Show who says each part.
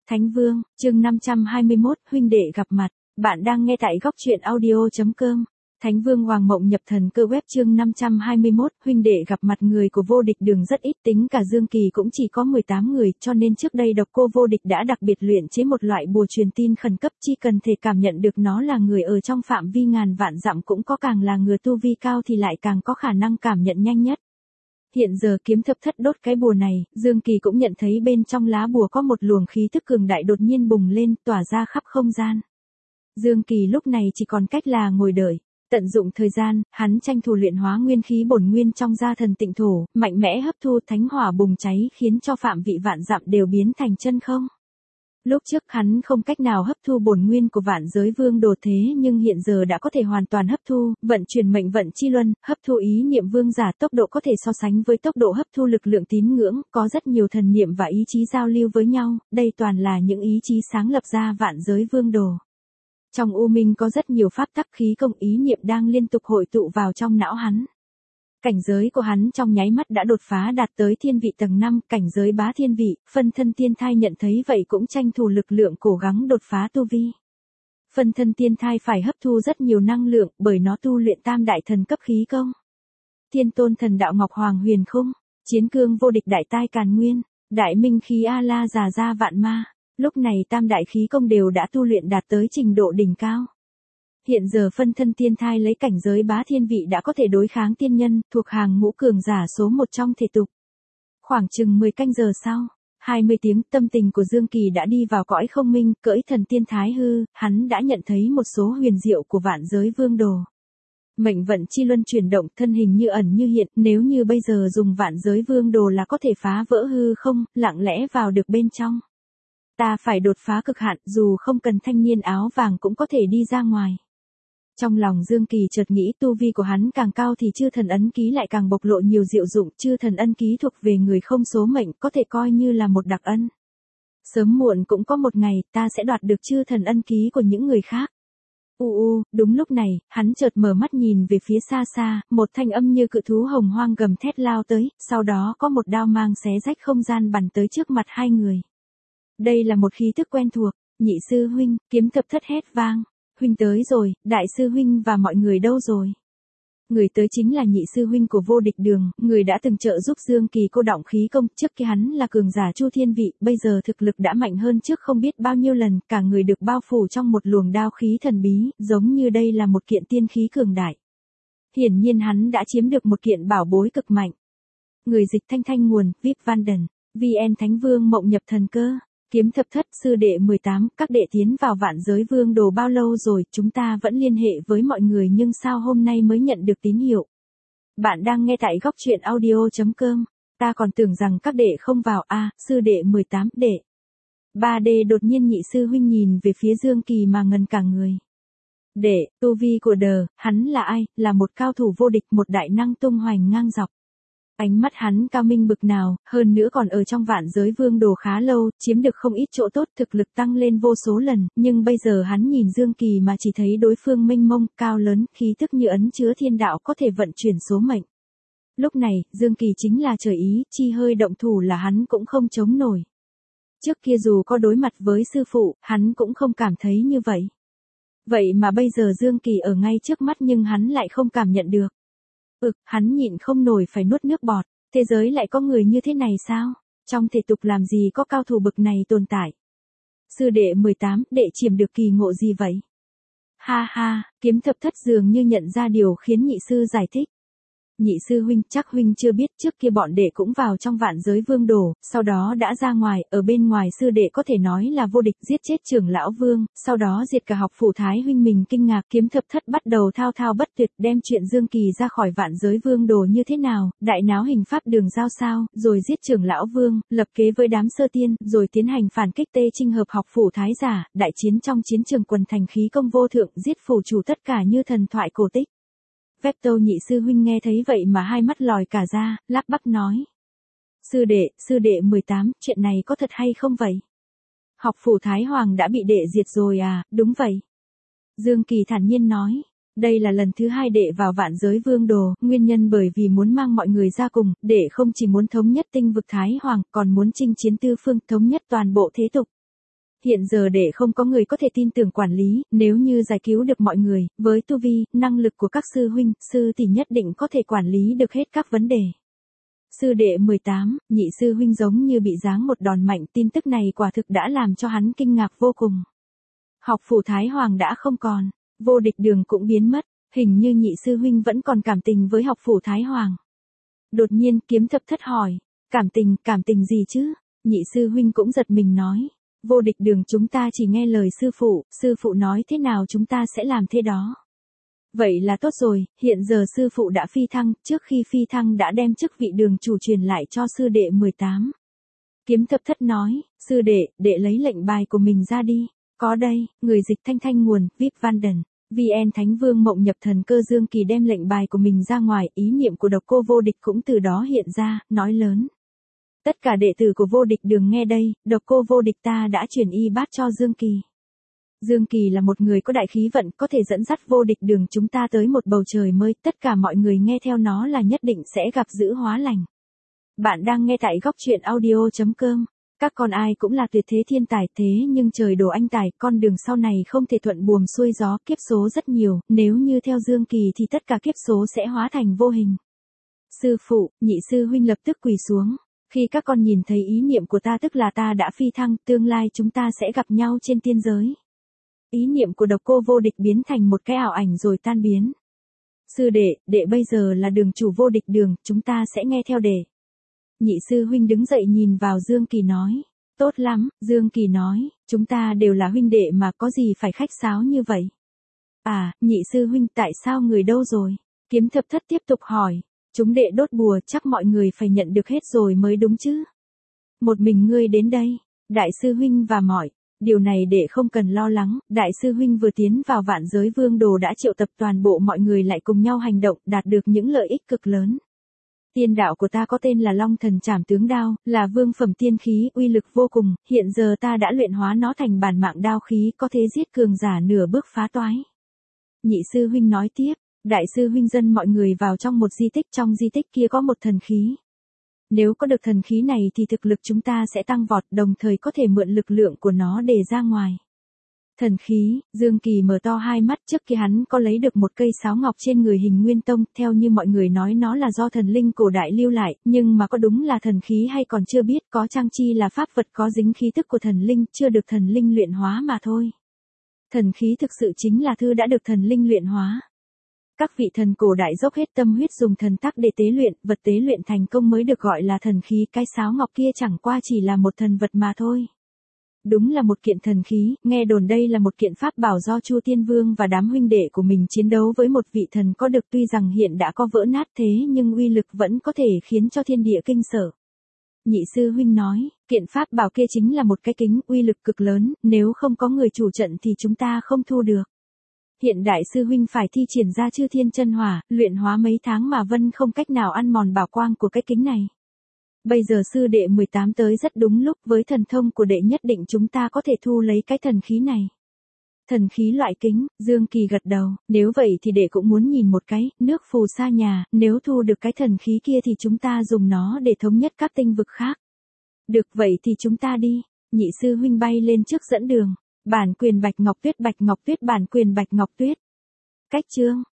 Speaker 1: Thánh Vương, chương 521, huynh đệ gặp mặt. Bạn đang nghe tại góc truyện audio.com. Thánh Vương Hoàng Mộng nhập thần cơ web chương 521, huynh đệ gặp mặt. Người của vô địch đường rất ít, tính cả Dương Kỳ cũng chỉ có 18 người, cho nên trước đây độc cô vô địch đã đặc biệt luyện chế một loại bùa truyền tin khẩn cấp, chỉ cần thể cảm nhận được nó là người ở trong phạm vi ngàn vạn dặm, cũng có càng là người tu vi cao thì lại càng có khả năng cảm nhận nhanh nhất. Hiện giờ kiếm thập thất đốt cái bùa này, Dương Kỳ cũng nhận thấy bên trong lá bùa có một luồng khí tức cường đại đột nhiên bùng lên, tỏa ra khắp không gian. Dương Kỳ lúc này chỉ còn cách là ngồi đợi. Tận dụng thời gian, hắn tranh thủ luyện hóa nguyên khí bổn nguyên trong gia thần tịnh thổ, mạnh mẽ hấp thu thánh hỏa bùng cháy khiến cho phạm vị vạn dặm đều biến thành chân không. Lúc trước hắn không cách nào hấp thu bổn nguyên của vạn giới vương đồ thế nhưng hiện giờ đã có thể hoàn toàn hấp thu, vận chuyển mệnh vận chi luân, hấp thu ý niệm vương giả, tốc độ có thể so sánh với tốc độ hấp thu lực lượng tín ngưỡng, có rất nhiều thần niệm và ý chí giao lưu với nhau, đây toàn là những ý chí sáng lập ra vạn giới vương đồ. Trong U Minh có rất nhiều pháp tắc khí công ý niệm đang liên tục hội tụ vào trong não hắn. Cảnh giới của hắn trong nháy mắt đã đột phá đạt tới thiên vị tầng 5, cảnh giới bá thiên vị, phân thân tiên thai nhận thấy vậy cũng tranh thủ lực lượng cố gắng đột phá tu vi. Phân thân tiên thai phải hấp thu rất nhiều năng lượng bởi nó tu luyện tam đại thần cấp khí công. Thiên tôn thần đạo ngọc hoàng huyền khung, chiến cương vô địch đại tai càn nguyên, đại minh khí a la già ra vạn ma, lúc này tam đại khí công đều đã tu luyện đạt tới trình độ đỉnh cao. Hiện giờ phân thân tiên thai lấy cảnh giới bá thiên vị đã có thể đối kháng tiên nhân, thuộc hàng ngũ cường giả số 1 trong thể tục. Khoảng chừng 10 canh giờ sau, 20 tiếng, tâm tình của Dương Kỳ đã đi vào cõi không minh, cưỡi thần tiên thái hư, hắn đã nhận thấy một số huyền diệu của vạn giới vương đồ. Mệnh vận chi luân chuyển động, thân hình như ẩn như hiện, nếu như bây giờ dùng vạn giới vương đồ là có thể phá vỡ hư không, lặng lẽ vào được bên trong. Ta phải đột phá cực hạn, dù không cần thanh niên áo vàng cũng có thể đi ra ngoài. Trong lòng Dương Kỳ chợt nghĩ tu vi của hắn càng cao thì chư thần ấn ký lại càng bộc lộ nhiều diệu dụng, chư thần ấn ký thuộc về người không số mệnh, có thể coi như là một đặc ân. Sớm muộn cũng có một ngày, ta sẽ đoạt được chư thần ấn ký của những người khác. Đúng lúc này, hắn chợt mở mắt nhìn về phía xa xa, một thanh âm như cự thú hồng hoang gầm thét lao tới, sau đó có một đao mang xé rách không gian bắn tới trước mặt hai người. Đây là một khí tức quen thuộc, nhị sư huynh, kiếm thập thất hét vang. Huynh tới rồi, đại sư huynh và mọi người đâu rồi? Người tới chính là nhị sư huynh của vô địch đường, người đã từng trợ giúp Dương Kỳ cô đọng khí công, trước kia hắn là cường giả chu thiên vị, bây giờ thực lực đã mạnh hơn trước không biết bao nhiêu lần, cả người được bao phủ trong một luồng đao khí thần bí, giống như đây là một kiện tiên khí cường đại. Hiển nhiên hắn đã chiếm được một kiện bảo bối cực mạnh. Người dịch thanh nguồn, VIP Vanden, VN Thánh Vương Mộng nhập thần cơ. Kiếm thập thất sư đệ 18, các đệ tiến vào vạn giới vương đồ bao lâu rồi, chúng ta vẫn liên hệ với mọi người nhưng sao hôm nay mới nhận được tín hiệu. Bạn đang nghe tại góc truyện audio.com, ta còn tưởng rằng các đệ không vào sư đệ 18, đệ. 3D đột nhiên nhị sư huynh nhìn về phía Dương Kỳ mà ngần cả người. Đệ, tu vi của hắn là ai, là một cao thủ vô địch, một đại năng tung hoành ngang dọc. Ánh mắt hắn cao minh bực nào, hơn nữa còn ở trong vạn giới vương đồ khá lâu, chiếm được không ít chỗ tốt, thực lực tăng lên vô số lần, nhưng bây giờ hắn nhìn Dương Kỳ mà chỉ thấy đối phương mênh mông, cao lớn, khí tức như ấn chứa thiên đạo có thể vận chuyển số mệnh. Lúc này, Dương Kỳ chính là trời ý, chi hơi động thủ là hắn cũng không chống nổi. Trước kia dù có đối mặt với sư phụ, hắn cũng không cảm thấy như vậy. Vậy mà bây giờ Dương Kỳ ở ngay trước mắt nhưng hắn lại không cảm nhận được. Hắn nhịn không nổi phải nuốt nước bọt, thế giới lại có người như thế này sao? Trong thể tục làm gì có cao thủ bực này tồn tại? Sư đệ 18, đệ chiếm được kỳ ngộ gì vậy? Ha, kiếm thập thất dường như nhận ra điều khiến nhị sư giải thích. Nhị sư huynh, chắc huynh chưa biết trước kia bọn đệ cũng vào trong vạn giới vương đồ, sau đó đã ra ngoài, ở bên ngoài sư đệ có thể nói là vô địch, giết chết trưởng lão vương, sau đó diệt cả học phủ thái huynh. Mình kinh ngạc, kiếm thập thất bắt đầu thao thao bất tuyệt đem chuyện Dương Kỳ ra khỏi vạn giới vương đồ như thế nào, đại náo hình pháp đường giao sao, rồi giết trưởng lão vương, lập kế với đám sơ tiên, rồi tiến hành phản kích Tê Trinh hợp học phủ thái giả, đại chiến trong chiến trường quần thành khí công vô thượng, giết phủ chủ tất cả như thần thoại cổ tích. Phép Tâu nhị sư huynh nghe thấy vậy mà hai mắt lòi cả ra, lắp bắp nói. Sư đệ 18, chuyện này có thật hay không vậy? Học phủ Thái Hoàng đã bị đệ diệt rồi à, đúng vậy. Dương Kỳ thản nhiên nói. Đây là lần thứ 2 đệ vào vạn giới vương đồ, nguyên nhân bởi vì muốn mang mọi người ra cùng, đệ không chỉ muốn thống nhất tinh vực Thái Hoàng, còn muốn chinh chiến tư phương, thống nhất toàn bộ thế tục. hiện giờ đệ không có người có thể tin tưởng quản lý, nếu như giải cứu được mọi người, với tu vi, năng lực của các sư huynh, sư tỷ nhất định có thể quản lý được hết các vấn đề. Sư đệ 18, nhị sư huynh giống như bị giáng một đòn mạnh, tin tức này quả thực đã làm cho hắn kinh ngạc vô cùng. Học phủ Thái Hoàng đã không còn, Vô Địch Đường cũng biến mất, hình như nhị sư huynh vẫn còn cảm tình với học phủ Thái Hoàng. Đột nhiên Kiếm Thập Thất hỏi, cảm tình gì chứ? Nhị sư huynh cũng giật mình nói, Vô Địch Đường chúng ta chỉ nghe lời sư phụ nói thế nào chúng ta sẽ làm thế đó. Vậy là tốt rồi, hiện giờ sư phụ đã phi thăng, trước khi phi thăng đã đem chức vị đường chủ truyền lại cho sư đệ 18. Kiếm Thập Thất nói, sư đệ lấy lệnh bài của mình ra đi. Có đây, người dịch thanh nguồn, VIP Vanden, VN Thánh Vương Mộng Nhập Thần Cơ Dương Kỳ đem lệnh bài của mình ra ngoài, ý niệm của độc cô Vô Địch cũng từ đó hiện ra, nói lớn. Tất cả đệ tử của Vô Địch Đường nghe đây, độc cô Vô Địch ta đã truyền y bát cho Dương Kỳ. Dương Kỳ là một người có đại khí vận, có thể dẫn dắt Vô Địch Đường chúng ta tới một bầu trời mới, tất cả mọi người nghe theo nó là nhất định sẽ gặp dữ hóa lành. Bạn đang nghe tại góc truyện audio.com. Các con ai cũng là tuyệt thế thiên tài, thế nhưng trời đổ anh tài, con đường sau này không thể thuận buồm xuôi gió, kiếp số rất nhiều, nếu như theo Dương Kỳ thì tất cả kiếp số sẽ hóa thành vô hình. Sư phụ, nhị sư huynh lập tức quỳ xuống. Khi các con nhìn thấy ý niệm của ta tức là ta đã phi thăng, tương lai chúng ta sẽ gặp nhau trên tiên giới. Ý niệm của độc cô Vô Địch biến thành một cái ảo ảnh rồi tan biến. Sư đệ bây giờ là đường chủ Vô Địch Đường, chúng ta sẽ nghe theo đệ. Nhị sư huynh đứng dậy nhìn vào Dương Kỳ nói. Tốt lắm, Dương Kỳ nói, chúng ta đều là huynh đệ mà có gì phải khách sáo như vậy. À, nhị sư huynh tại sao người đâu rồi? Kiếm Thập Thất tiếp tục hỏi. Chúng đệ đốt bùa chắc mọi người phải nhận được hết rồi mới đúng chứ. Một mình ngươi đến đây, đại sư huynh và mọi. Điều này đệ không cần lo lắng, đại sư huynh vừa tiến vào Vạn Giới Vương Đồ đã triệu tập toàn bộ mọi người lại cùng nhau hành động, đạt được những lợi ích cực lớn. Tiên đạo của ta có tên là Long Thần Trảm Tướng Đao, là vương phẩm tiên khí, uy lực vô cùng, hiện giờ ta đã luyện hóa nó thành bản mạng đao khí, có thể giết cường giả nửa bước phá toái. Nhị sư huynh nói tiếp, đại sư huynh dẫn mọi người vào trong một di tích, trong di tích kia có một thần khí. Nếu có được thần khí này thì thực lực chúng ta sẽ tăng vọt, đồng thời có thể mượn lực lượng của nó để ra ngoài. Thần khí, Dương Kỳ mở to hai mắt, trước khi hắn có lấy được một cây sáo ngọc trên người Hình Nguyên Tông, theo như mọi người nói nó là do thần linh cổ đại lưu lại, nhưng mà có đúng là thần khí hay còn chưa biết, có chăng chi là pháp vật có dính khí tức của thần linh, chưa được thần linh luyện hóa mà thôi. Thần khí thực sự chính là thư đã được thần linh luyện hóa. Các vị thần cổ đại dốc hết tâm huyết dùng thần tắc để tế luyện, vật tế luyện thành công mới được gọi là thần khí, cái sáo ngọc kia chẳng qua chỉ là một thần vật mà thôi. Đúng là một kiện thần khí, nghe đồn đây là một kiện pháp bảo do Chu Tiên Vương và đám huynh đệ của mình chiến đấu với một vị thần có được, tuy rằng hiện đã có vỡ nát thế nhưng uy lực vẫn có thể khiến cho thiên địa kinh sợ. Nhị sư huynh nói, kiện pháp bảo kia chính là một cái kính, uy lực cực lớn, nếu không có người chủ trận thì chúng ta không thu được. Hiện đại sư huynh phải thi triển ra Chư Thiên Chân Hỏa, luyện hóa mấy tháng mà vẫn không cách nào ăn mòn bảo quang của cái kính này. Bây giờ sư đệ 18 tới rất đúng lúc, với thần thông của đệ nhất định chúng ta có thể thu lấy cái thần khí này. Thần khí loại kính, Dương Kỳ gật đầu, nếu vậy thì đệ cũng muốn nhìn một cái, nước phù sa nhà, nếu thu được cái thần khí kia thì chúng ta dùng nó để thống nhất các tinh vực khác. Được vậy thì chúng ta đi, nhị sư huynh bay lên trước dẫn đường. Bản quyền Bạch Ngọc Tuyết bản quyền Bạch Ngọc Tuyết. Cách chương